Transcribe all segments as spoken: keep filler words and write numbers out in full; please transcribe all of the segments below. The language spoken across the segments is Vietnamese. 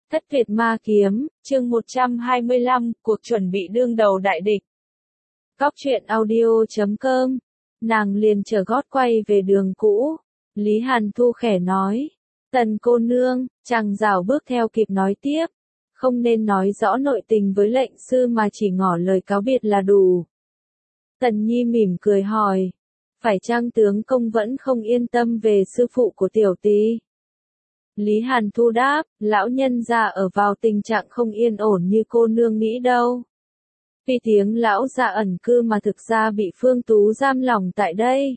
Thất Việt Ma Kiếm, chương một trăm hai mươi lăm, cuộc chuẩn bị đương đầu đại địch. Góc truyện audio chấm com, nàng liền trở gót quay về đường cũ. Lý Hàn Thu khẽ nói, Tần cô nương, chàng rảo bước theo kịp nói tiếp. Không nên nói rõ nội tình với lệnh sư mà chỉ ngỏ lời cáo biệt là đủ. Tần Nhi mỉm cười hỏi, phải chăng tướng công vẫn không yên tâm về sư phụ của tiểu tỳ? Lý Hàn Thu đáp, lão nhân già ở vào tình trạng không yên ổn như cô nương nghĩ đâu. Vì tiếng lão già ẩn cư mà thực ra bị Phương Tú giam lỏng tại đây.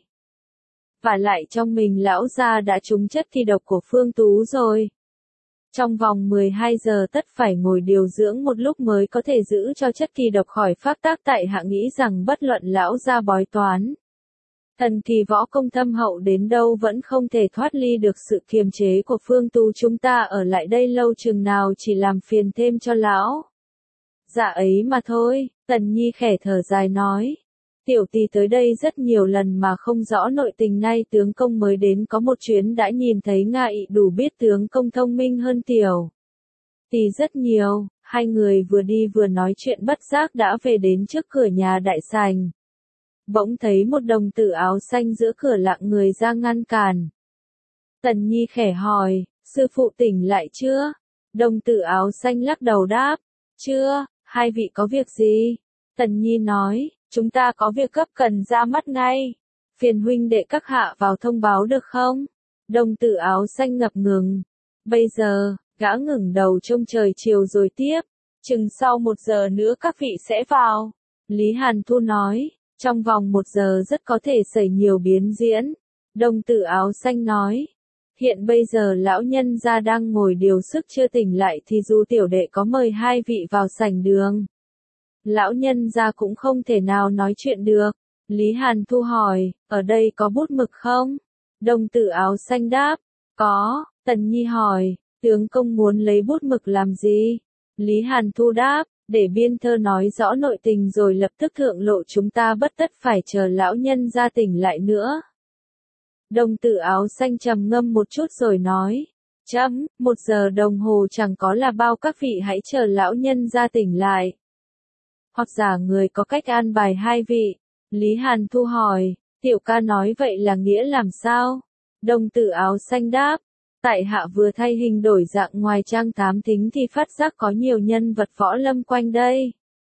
Và lại trong mình lão già đã trúng chất thi độc của Phương Tú rồi. Trong vòng mười hai giờ tất phải ngồi điều dưỡng một lúc mới có thể giữ cho chất kỳ độc khỏi phát tác, tại hạ nghĩ rằng bất luận lão già bói toán. Thần kỳ võ công thâm hậu đến đâu vẫn không thể thoát ly được sự kiềm chế của Phương Tú, chúng ta ở lại đây lâu chừng nào chỉ làm phiền thêm cho lão. Dạ ấy mà thôi, Tần Nhi khẽ thở dài nói. Tiểu tỳ tới đây rất nhiều lần mà không rõ nội tình, nay tướng công mới đến có một chuyến đã nhìn thấy ngại đủ biết tướng công thông minh hơn tiểu tỳ rất nhiều. Hai người vừa đi vừa nói chuyện bất giác đã về đến trước cửa nhà đại sảnh. Bỗng thấy một đồng tử áo xanh giữa cửa lặng người ra ngăn cản. Tần Nhi khẽ hỏi, sư phụ tỉnh lại chưa? Đồng tử áo xanh lắc đầu đáp, chưa. Hai vị có việc gì? Tần Nhi nói, chúng ta có việc gấp cần ra mắt ngay. Phiền huynh đệ các hạ vào thông báo được không? Đồng tử áo xanh ngập ngừng. Bây giờ, gã ngẩng đầu trông trời chiều rồi tiếp. Chừng sau một giờ nữa các vị sẽ vào. Lý Hàn Thu nói. Trong vòng một giờ rất có thể xảy nhiều biến diễn. Đồng tử áo xanh nói. Hiện bây giờ lão nhân gia đang ngồi điều sức chưa tỉnh lại thì dù tiểu đệ có mời hai vị vào sảnh đường, lão nhân gia cũng không thể nào nói chuyện được. Lý Hàn Thu hỏi, ở đây có bút mực không? Đồng tử áo xanh đáp, có. Tần Nhi hỏi, tướng công muốn lấy bút mực làm gì? Lý Hàn Thu đáp, để biên thơ nói rõ nội tình rồi lập tức thượng lộ, chúng ta bất tất phải chờ lão nhân gia tỉnh lại nữa. Đồng tử áo xanh trầm ngâm một chút rồi nói, chấm, một giờ đồng hồ chẳng có là bao, các vị hãy chờ lão nhân gia tỉnh lại. Hoặc giả người có cách an bài hai vị. Lý Hàn Thu hỏi, tiểu ca nói vậy là nghĩa làm sao? Đồng tử áo xanh đáp, tại hạ vừa thay hình đổi dạng ngoài trang thám thính thì phát giác có nhiều nhân vật võ lâm quanh đây.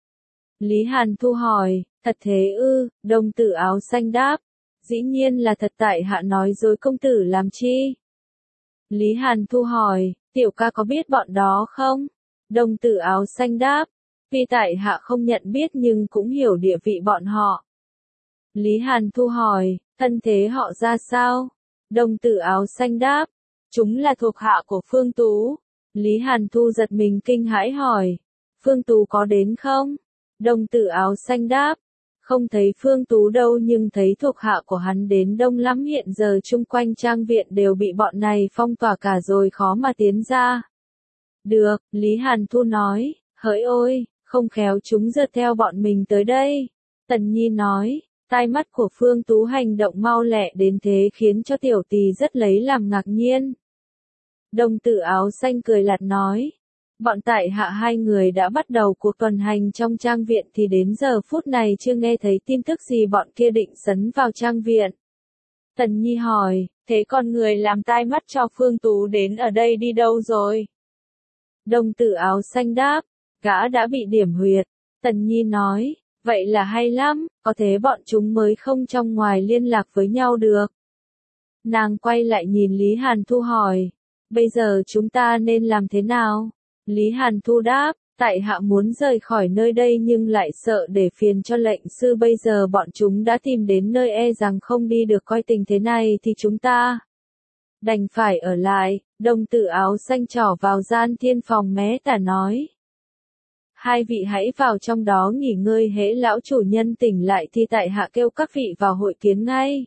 Lý Hàn Thu hỏi, thật thế ư? Đồng tử áo xanh đáp, dĩ nhiên là thật, tại hạ nói dối công tử làm chi? Lý Hàn Thu hỏi, tiểu ca có biết bọn đó không? Đồng tử áo xanh đáp, vì tại hạ không nhận biết nhưng cũng hiểu địa vị bọn họ. Lý Hàn Thu hỏi, thân thế họ ra sao? Đồng tử áo xanh đáp, chúng là thuộc hạ của Phương Tú. Lý Hàn Thu giật mình kinh hãi hỏi, Phương Tú có đến không? Đồng tử áo xanh đáp, không thấy Phương Tú đâu nhưng thấy thuộc hạ của hắn đến đông lắm, hiện giờ chung quanh trang viện đều bị bọn này phong tỏa cả rồi, khó mà tiến ra. Được, Lý Hàn Thu nói, hỡi ôi, không khéo chúng rượt theo bọn mình tới đây. Tần Nhi nói, tai mắt của Phương Tú hành động mau lẹ đến thế khiến cho tiểu tỳ rất lấy làm ngạc nhiên. Đồng tử áo xanh cười lạt nói, bọn tại hạ hai người đã bắt đầu cuộc tuần hành trong trang viện thì đến giờ phút này chưa nghe thấy tin tức gì bọn kia định sấn vào trang viện. Tần Nhi hỏi, thế con người làm tai mắt cho Phương Tú đến ở đây đi đâu rồi? Đồng tử áo xanh đáp, gã đã bị điểm huyệt. Tần Nhi nói, vậy là hay lắm, có thế bọn chúng mới không trong ngoài liên lạc với nhau được. Nàng quay lại nhìn Lý Hàn Thu hỏi, bây giờ chúng ta nên làm thế nào? Lý Hàn Thu đáp, tại hạ muốn rời khỏi nơi đây nhưng lại sợ để phiền cho lệnh sư, bây giờ bọn chúng đã tìm đến nơi, e rằng không đi được, coi tình thế này thì chúng ta đành phải ở lại. Đồng tử áo xanh trỏ vào gian thiên phòng mé tả nói, hai vị hãy vào trong đó nghỉ ngơi, hễ lão chủ nhân tỉnh lại thì tại hạ kêu các vị vào hội kiến ngay.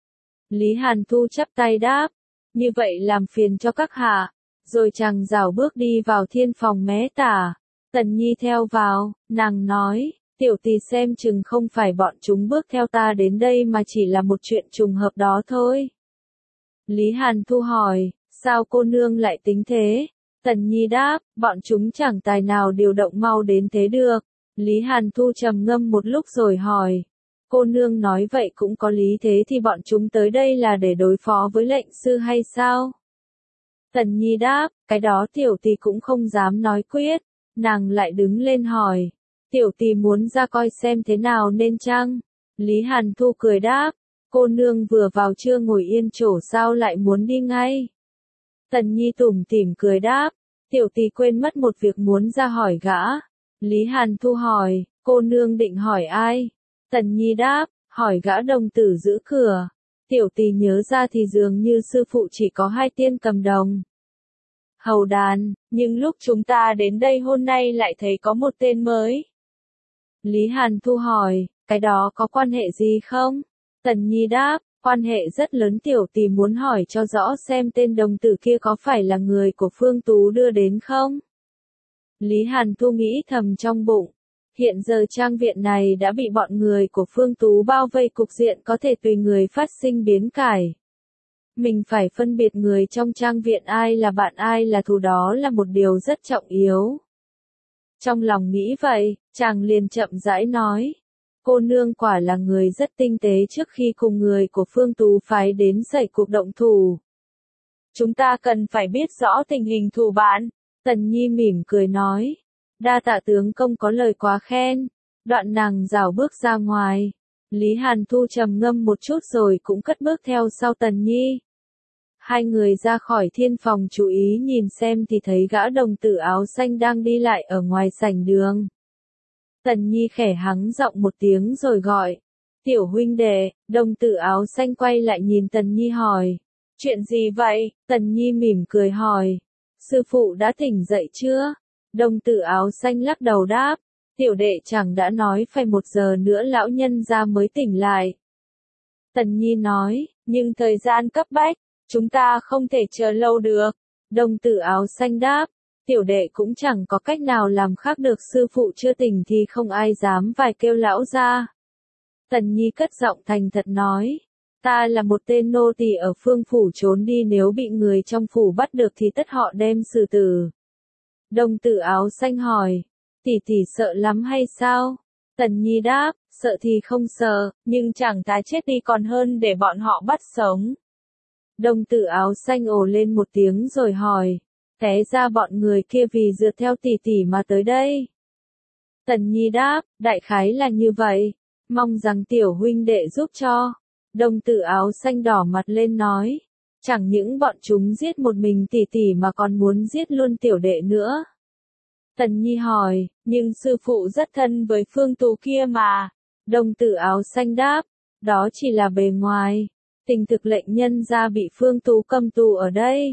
Lý Hàn Thu chắp tay đáp, như vậy làm phiền cho các hạ. Rồi chàng rảo bước đi vào thiên phòng mé tả. Tần Nhi theo vào, nàng nói, tiểu tỳ xem chừng không phải bọn chúng bước theo ta đến đây mà chỉ là một chuyện trùng hợp đó thôi. Lý Hàn Thu hỏi, sao cô nương lại tính thế? Tần Nhi đáp, bọn chúng chẳng tài nào điều động mau đến thế được. Lý Hàn Thu trầm ngâm một lúc rồi hỏi. Cô nương nói vậy cũng có lý, thế thì bọn chúng tới đây là để đối phó với lệnh sư hay sao? Tần Nhi đáp, cái đó tiểu tỷ cũng không dám nói quyết. Nàng lại đứng lên hỏi. Tiểu tỷ muốn ra coi xem thế nào nên chăng? Lý Hàn Thu cười đáp. Cô nương vừa vào chưa ngồi yên chỗ sao lại muốn đi ngay? Tần Nhi tủm tỉm cười đáp. Tiểu tỷ quên mất một việc muốn ra hỏi gã. Lý Hàn Thu hỏi, cô nương định hỏi ai? Tần Nhi đáp, hỏi gã đồng tử giữ cửa. Tiểu tỷ nhớ ra thì dường như sư phụ chỉ có hai tiên cầm đồng hầu đàn, nhưng lúc chúng ta đến đây hôm nay lại thấy có một tên mới. Lý Hàn Thu hỏi, cái đó có quan hệ gì không? Tần Nhi đáp, quan hệ rất lớn, tiểu tỷ muốn hỏi cho rõ xem tên đồng tử kia có phải là người của Phương Tú đưa đến không? Lý Hàn Thu nghĩ thầm trong bụng. Hiện giờ trang viện này đã bị bọn người của Phương Tú bao vây, cục diện có thể tùy người phát sinh biến cải. Mình phải phân biệt người trong trang viện ai là bạn ai là thù, đó là một điều rất trọng yếu. Trong lòng nghĩ vậy, chàng liền chậm rãi nói. Cô nương quả là người rất tinh tế, trước khi cùng người của Phương Tú phái đến xảy cuộc động thủ. Chúng ta cần phải biết rõ tình hình thù bạn. Tần Nhi mỉm cười nói. Đa tạ tướng công có lời quá khen. Đoạn nàng rảo bước ra ngoài. Lý Hàn Thu trầm ngâm một chút rồi cũng cất bước theo sau Tần Nhi. Hai người ra khỏi thiên phòng, chú ý nhìn xem thì thấy gã đồng tử áo xanh đang đi lại ở ngoài sảnh đường. Tần Nhi khẽ hắng giọng một tiếng rồi gọi. Tiểu huynh đệ. Đồng tử áo xanh quay lại nhìn Tần Nhi hỏi. Chuyện gì vậy? Tần Nhi mỉm cười hỏi. Sư phụ đã tỉnh dậy chưa? Đồng tử áo xanh lắc đầu đáp. Tiểu đệ chẳng đã nói phải một giờ nữa lão nhân ra mới tỉnh lại. Tần Nhi nói, nhưng thời gian cấp bách, chúng ta không thể chờ lâu được. Đồng tử áo xanh đáp. Tiểu đệ cũng chẳng có cách nào làm khác được, sư phụ chưa tỉnh thì không ai dám phải kêu lão ra. Tần Nhi cất giọng thành thật nói. Ta là một tên nô tỳ ở Phương phủ trốn đi, nếu bị người trong phủ bắt được thì tất họ đem xử tử. Đồng tử áo xanh hỏi. Tỷ tỷ sợ lắm hay sao? Tần Nhi đáp, sợ thì không sợ, nhưng chẳng thà chết đi còn hơn để bọn họ bắt sống. Đồng tử áo xanh ồ lên một tiếng rồi hỏi. Té ra bọn người kia vì dựa theo tỷ tỷ mà tới đây. Tần Nhi đáp, đại khái là như vậy. Mong rằng tiểu huynh đệ giúp cho. Đồng tử áo xanh đỏ mặt lên nói. Chẳng những bọn chúng giết một mình tỷ tỷ mà còn muốn giết luôn tiểu đệ nữa. Tần Nhi hỏi, nhưng sư phụ rất thân với Phương Tú kia mà. Đồng tử áo xanh đáp, đó chỉ là bề ngoài. Tình thực lệnh nhân ra bị Phương Tú cầm tù ở đây.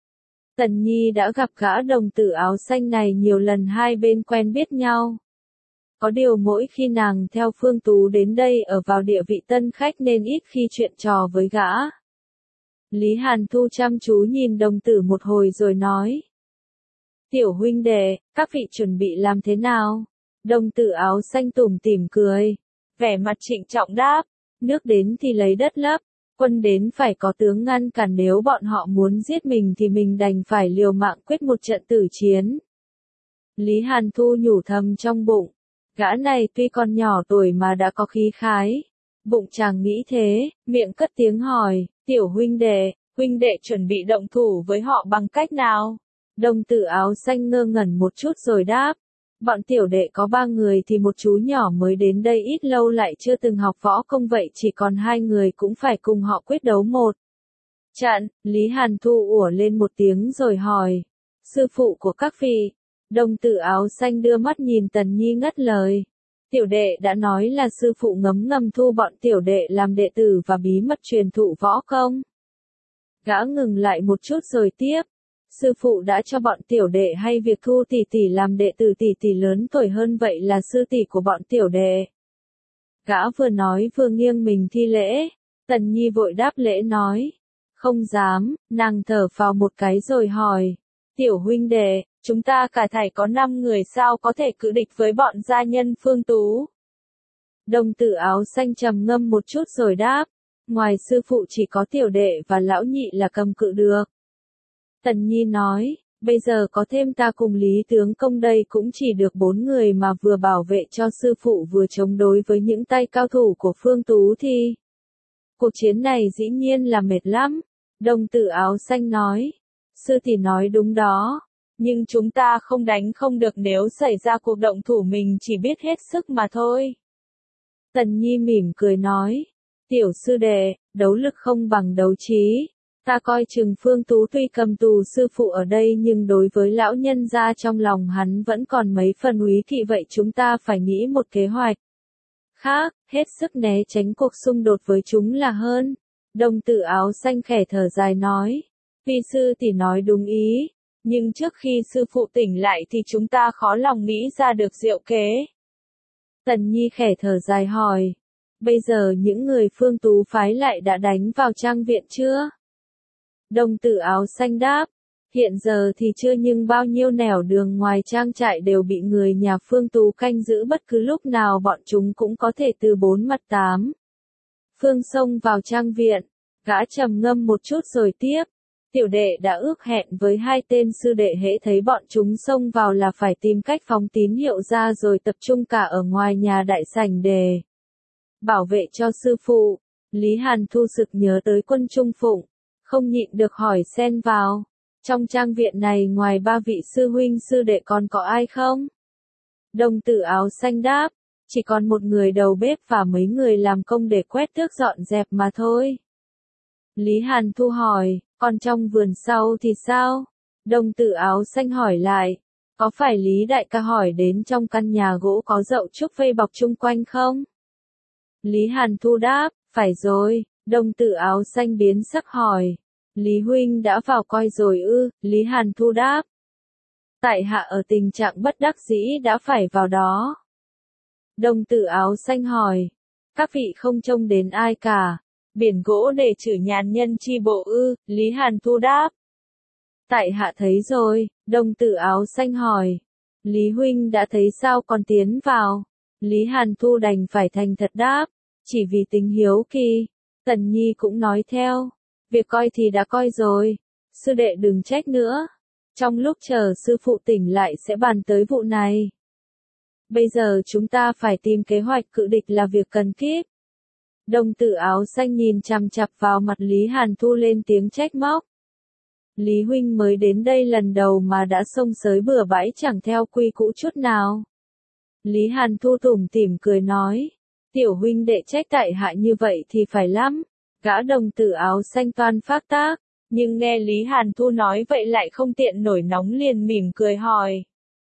Tần Nhi đã gặp gã đồng tử áo xanh này nhiều lần, hai bên quen biết nhau. Có điều mỗi khi nàng theo Phương Tú đến đây ở vào địa vị tân khách nên ít khi chuyện trò với gã. Lý Hàn Thu chăm chú nhìn đồng tử một hồi rồi nói. Tiểu huynh đệ, các vị chuẩn bị làm thế nào? Đồng tử áo xanh tủm tỉm cười. Vẻ mặt trịnh trọng đáp. Nước đến thì lấy đất lấp. Quân đến phải có tướng ngăn cản, nếu bọn họ muốn giết mình thì mình đành phải liều mạng quyết một trận tử chiến. Lý Hàn Thu nhủ thầm trong bụng. Gã này tuy còn nhỏ tuổi mà đã có khí khái. Bụng chàng nghĩ thế, miệng cất tiếng hỏi. Tiểu huynh đệ, huynh đệ chuẩn bị động thủ với họ bằng cách nào? Đồng tử áo xanh ngơ ngẩn một chút rồi đáp. Bọn tiểu đệ có ba người thì một chú nhỏ mới đến đây ít lâu lại chưa từng học võ công, vậy chỉ còn hai người cũng phải cùng họ quyết đấu một trận. Lý Hàn Thu ủa lên một tiếng rồi hỏi. Sư phụ của các vị. Đồng tử áo xanh đưa mắt nhìn Tần Nhi ngắt lời. Tiểu đệ đã nói là sư phụ ngấm ngầm thu bọn tiểu đệ làm đệ tử và bí mật truyền thụ võ công. Gã ngừng lại một chút rồi tiếp. Sư phụ đã cho bọn tiểu đệ hay việc thu tỷ tỷ làm đệ tử, tỷ tỷ lớn tuổi hơn vậy là sư tỷ của bọn tiểu đệ. Gã vừa nói vừa nghiêng mình thi lễ. Tần Nhi vội đáp lễ nói. Không dám. Nàng thở phào một cái rồi hỏi. Tiểu huynh đệ, chúng ta cả thảy có năm người, sao có thể cự địch với bọn gia nhân Phương Tú? Đồng tử áo xanh trầm ngâm một chút rồi đáp. Ngoài sư phụ chỉ có tiểu đệ và lão nhị là cầm cự được. Tần Nhi nói, Bây giờ có thêm ta cùng Lý tướng công đây cũng chỉ được bốn người mà vừa bảo vệ cho sư phụ vừa chống đối với những tay cao thủ của Phương Tú thì... Cuộc chiến này dĩ nhiên là mệt lắm. Đồng tử áo xanh nói. Sư tỷ nói đúng đó. Nhưng chúng ta không đánh không được, nếu xảy ra cuộc động thủ mình chỉ biết hết sức mà thôi. Tần Nhi mỉm cười nói. Tiểu sư đệ, đấu lực không bằng đấu trí. Ta coi chừng Phương Tú tuy cầm tù sư phụ ở đây nhưng đối với lão nhân gia trong lòng hắn vẫn còn mấy phần úy kỵ, vậy chúng ta phải nghĩ một kế hoạch khác, hết sức né tránh cuộc xung đột với chúng là hơn. Đồng tử áo xanh khẽ thở dài nói. Vi sư tỷ nói đúng ý, nhưng trước khi sư phụ tỉnh lại thì chúng ta khó lòng nghĩ ra được diệu kế. Tần Nhi khẽ thở dài hỏi. Bây giờ những người Phương Tú phái lại đã đánh vào trang viện chưa? Đồng tử áo xanh đáp. Hiện giờ thì chưa, nhưng bao nhiêu nẻo đường ngoài trang trại đều bị người nhà Phương Tú canh giữ, bất cứ lúc nào bọn chúng cũng có thể từ bốn mặt tám phương xông vào trang viện. Gã trầm ngâm một chút rồi tiếp. Tiểu đệ đã ước hẹn với hai tên sư đệ, hễ thấy bọn chúng xông vào là phải tìm cách phóng tín hiệu ra rồi tập trung cả ở ngoài nhà đại sảnh để bảo vệ cho sư phụ. Lý Hàn Thu sực nhớ tới Quân Trung Phụng, không nhịn được hỏi xen vào. Trong trang viện này ngoài ba vị sư huynh sư đệ còn có ai không? Đồng tử áo xanh đáp. Chỉ còn một người đầu bếp và mấy người làm công để quét tước dọn dẹp mà thôi. Lý Hàn Thu hỏi. Còn trong vườn sau thì sao? Đồng tử áo xanh hỏi lại. Có phải Lý đại ca hỏi đến trong căn nhà gỗ có dậu trúc vây bọc chung quanh không? Lý Hàn Thu đáp. Phải rồi. Đồng tử áo xanh biến sắc hỏi. Lý huynh đã vào coi rồi ư? Lý Hàn Thu đáp. Tại hạ ở tình trạng bất đắc dĩ đã phải vào đó. Đồng tử áo xanh hỏi. Các vị không trông đến ai cả. Biển gỗ để trừ nhàn nhân chi bộ ư? Lý Hàn Thu đáp. Tại hạ thấy rồi. Đồng tử áo xanh hỏi. Lý huynh đã thấy sao còn tiến vào? Lý Hàn Thu đành phải thành thật đáp. Chỉ vì tính hiếu kỳ. Tần Nhi cũng nói theo. Việc coi thì đã coi rồi. Sư đệ đừng trách nữa. Trong lúc chờ sư phụ tỉnh lại sẽ bàn tới vụ này. Bây giờ chúng ta phải tìm kế hoạch cự địch là việc cần kíp. Đồng tử áo xanh nhìn chằm chằm vào mặt Lý Hàn Thu lên tiếng trách móc. Lý huynh mới đến đây lần đầu mà đã xông xới bừa bãi chẳng theo quy cũ chút nào. Lý Hàn Thu tủm tỉm cười nói. Tiểu huynh đệ trách tại hạ như vậy thì phải lắm. Gã đồng tử áo xanh toan phát tác. Nhưng nghe Lý Hàn Thu nói vậy lại không tiện nổi nóng, liền mỉm cười hỏi.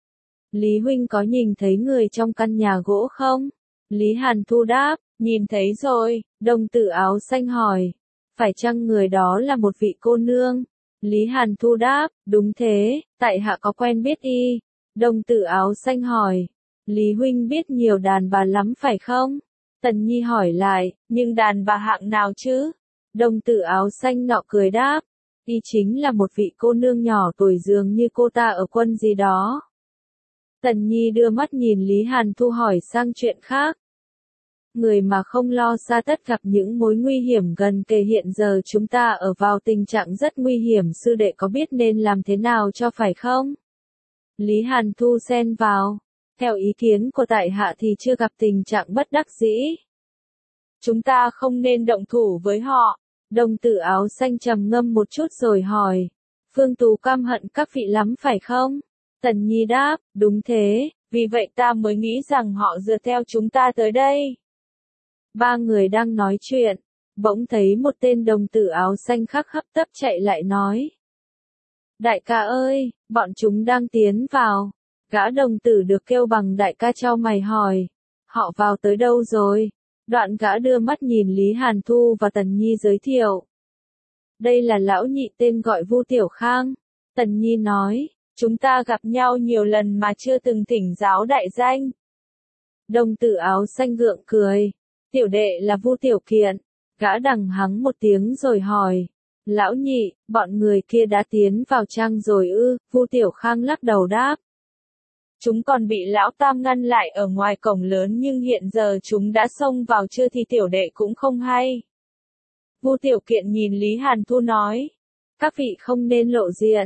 Lý huynh có nhìn thấy người trong căn nhà gỗ không? Lý Hàn Thu đáp. Nhìn thấy rồi. Đồng tử áo xanh hỏi. Phải chăng người đó là một vị cô nương? Lý Hàn Thu đáp. Đúng thế, tại hạ có quen biết y. Đồng tử áo xanh hỏi. Lý huynh biết nhiều đàn bà lắm phải không? Tần Nhi hỏi lại. Nhưng đàn bà hạng nào chứ? Đồng tử áo xanh nọ cười đáp. Y chính là một vị cô nương nhỏ tuổi, dường như cô ta ở quân gì đó. Tần Nhi đưa mắt nhìn Lý Hàn Thu hỏi sang chuyện khác. Người mà không lo xa tất gặp những mối nguy hiểm gần kề, hiện giờ chúng ta ở vào tình trạng rất nguy hiểm, sư đệ có biết nên làm thế nào cho phải không? Lý Hàn Thu xen vào. Theo ý kiến của tại hạ thì chưa gặp tình trạng bất đắc dĩ. Chúng ta không nên động thủ với họ. Đồng tử áo xanh trầm ngâm một chút rồi hỏi. Phương Tú căm hận các vị lắm phải không? Tần Nhi đáp. Đúng thế, vì vậy ta mới nghĩ rằng họ dựa theo chúng ta tới đây. Ba người đang nói chuyện, bỗng thấy một tên đồng tử áo xanh khác hấp tấp chạy lại nói. Đại ca ơi, bọn chúng đang tiến vào. Gã đồng tử được kêu bằng đại ca chau mày hỏi. Họ vào tới đâu rồi? Đoạn gã đưa mắt nhìn Lý Hàn Thu và Tần Nhi giới thiệu. Đây là lão nhị tên gọi Vu Tiểu Khang. Tần Nhi nói, chúng ta gặp nhau nhiều lần mà chưa từng thỉnh giáo đại danh. Đồng tử áo xanh gượng cười. Tiểu đệ là Vu Tiểu Kiện. Gã đằng hắng một tiếng rồi hỏi. Lão nhị, bọn người kia đã tiến vào trang rồi ư? Vu Tiểu Khang lắc đầu đáp. Chúng còn bị lão tam ngăn lại ở ngoài cổng lớn, nhưng hiện giờ chúng đã xông vào chưa thì tiểu đệ cũng không hay. Vu Tiểu Kiện nhìn Lý Hàn Thu nói. Các vị không nên lộ diện.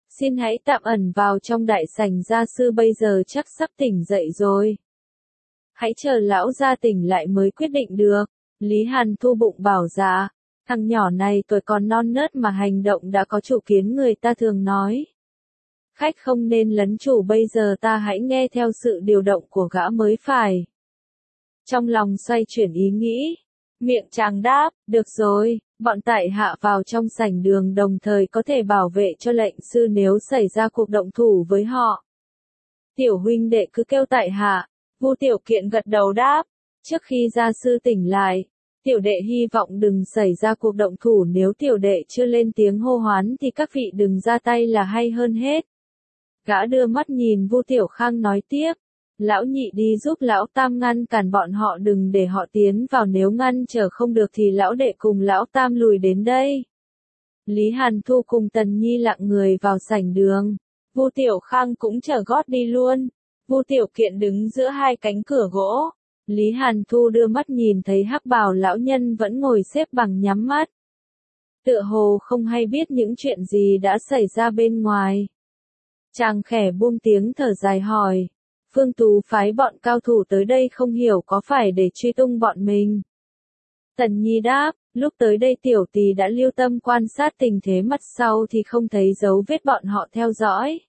Xin hãy tạm ẩn vào trong đại sảnh, gia sư bây giờ chắc sắp tỉnh dậy rồi. Hãy chờ lão gia tỉnh lại mới quyết định được. Lý Hàn Thu bụng bảo dạ, thằng nhỏ này tuổi còn non nớt mà hành động đã có chủ kiến, người ta thường nói. Khách không nên lấn chủ, bây giờ ta hãy nghe theo sự điều động của gã mới phải. Trong lòng xoay chuyển ý nghĩ, miệng chàng đáp, được rồi, bọn tại hạ vào trong sảnh đường đồng thời có thể bảo vệ cho lệnh sư nếu xảy ra cuộc động thủ với họ. Tiểu huynh đệ cứ kêu tại hạ. Vu Tiểu Kiện gật đầu đáp, trước khi gia sư tỉnh lại, tiểu đệ hy vọng đừng xảy ra cuộc động thủ, nếu tiểu đệ chưa lên tiếng hô hoán thì các vị đừng ra tay là hay hơn hết. Gã đưa mắt nhìn Vu Tiểu Khang nói tiếp, lão nhị đi giúp lão tam ngăn cản bọn họ đừng để họ tiến vào, nếu ngăn trở không được thì lão đệ cùng lão tam lùi đến đây. Lý Hàn Thu cùng Tần Nhi lặng người vào sảnh đường, Vu Tiểu Khang cũng trở gót đi luôn. Vu Tiểu Kiện đứng giữa hai cánh cửa gỗ. Lý Hàn Thu đưa mắt nhìn thấy hắc bào lão nhân vẫn ngồi xếp bằng nhắm mắt. Tựa hồ không hay biết những chuyện gì đã xảy ra bên ngoài. Chàng khẽ buông tiếng thở dài hỏi, Phương Tú phái bọn cao thủ tới đây không hiểu có phải để truy tung bọn mình? Tần Nhi đáp, lúc tới đây tiểu tỳ đã lưu tâm quan sát tình thế, mặt sau thì không thấy dấu vết bọn họ theo dõi.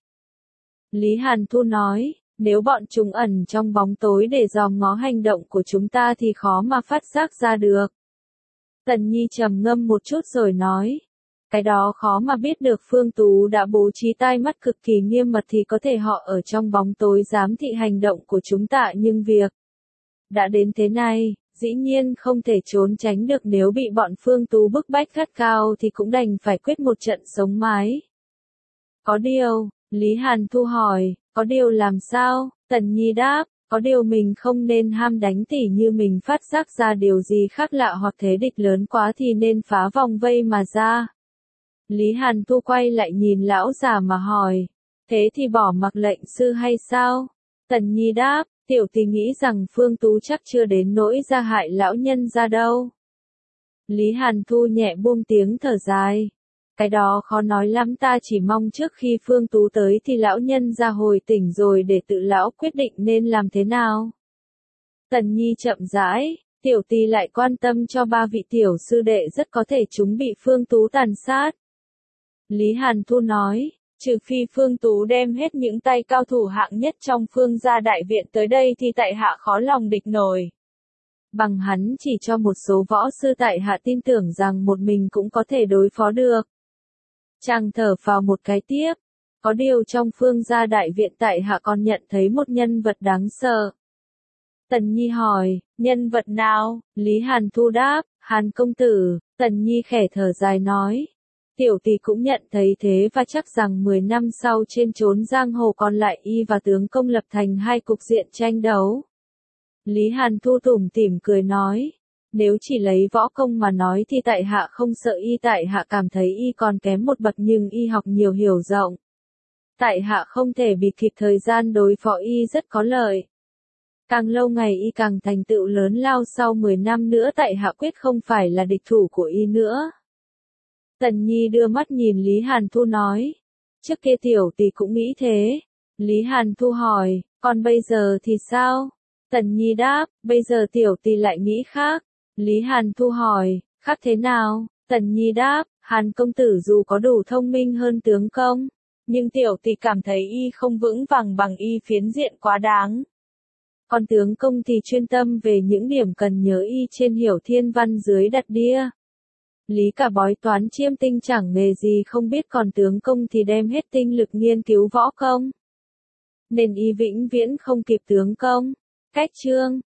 Lý Hàn Thu nói, nếu bọn chúng ẩn trong bóng tối để dòm ngó hành động của chúng ta thì khó mà phát giác ra được. Tần Nhi trầm ngâm một chút rồi nói, cái đó khó mà biết được, Phương Tú đã bố trí tai mắt cực kỳ nghiêm mật thì có thể họ ở trong bóng tối giám thị hành động của chúng ta, nhưng việc đã đến thế này, dĩ nhiên không thể trốn tránh được, nếu bị bọn Phương Tú bức bách gắt cao thì cũng đành phải quyết một trận sống mái. Có điều, Lý Hàn Thu hỏi, có điều làm sao? Tần Nhi đáp, có điều mình không nên ham đánh, tỉ như mình phát giác ra điều gì khác lạ hoặc thế địch lớn quá thì nên phá vòng vây mà ra. Lý Hàn Thu quay lại nhìn lão già mà hỏi, thế thì bỏ mặc lệnh sư hay sao? Tần Nhi đáp, tiểu tỳ nghĩ rằng Phương Tú chắc chưa đến nỗi ra hại lão nhân ra đâu. Lý Hàn Thu nhẹ buông tiếng thở dài. Cái đó khó nói lắm, ta chỉ mong trước khi Phương Tú tới thì lão nhân ra hồi tỉnh rồi để tự lão quyết định nên làm thế nào. Tần Nhi chậm rãi, tiểu tỳ lại quan tâm cho ba vị tiểu sư đệ rất có thể chúng bị Phương Tú tàn sát. Lý Hàn Thu nói, trừ phi Phương Tú đem hết những tay cao thủ hạng nhất trong Phương gia đại viện tới đây thì tại hạ khó lòng địch nổi. Bằng hắn chỉ cho một số võ sư, tại hạ tin tưởng rằng một mình cũng có thể đối phó được. Chàng thở phào một cái tiếp, có điều trong Phương gia đại viện tại hạ còn nhận thấy một nhân vật đáng sợ. Tần Nhi hỏi, nhân vật nào? Lý Hàn Thu đáp, Hàn công tử. Tần Nhi khẽ thở dài nói, tiểu tỳ cũng nhận thấy thế và chắc rằng mười năm sau trên chốn giang hồ còn lại y và tướng công lập thành hai cục diện tranh đấu. Lý Hàn Thu tủm tỉm cười nói, nếu chỉ lấy võ công mà nói thì tại hạ không sợ y, tại hạ cảm thấy y còn kém một bậc nhưng y học nhiều hiểu rộng. Tại hạ không thể bị kịp thời gian đối phó y rất có lợi. Càng lâu ngày y càng thành tựu lớn lao, sau mười năm nữa tại hạ quyết không phải là địch thủ của y nữa. Tần Nhi đưa mắt nhìn Lý Hàn Thu nói, trước kia tiểu tỳ cũng nghĩ thế. Lý Hàn Thu hỏi, còn bây giờ thì sao? Tần Nhi đáp, bây giờ tiểu tỳ lại nghĩ khác. Lý Hàn Thu hỏi, khác thế nào? Tần Nhi đáp, Hàn công tử dù có đủ thông minh hơn tướng công, nhưng tiểu tỳ cảm thấy y không vững vàng bằng y, phiến diện quá đáng. Còn tướng công thì chuyên tâm về những điểm cần nhớ, y trên hiểu thiên văn dưới đặt đia. Lý cả bói toán chiêm tinh chẳng nghề gì không biết, còn tướng công thì đem hết tinh lực nghiên cứu võ công. Nên y vĩnh viễn không kịp tướng công. Cách chương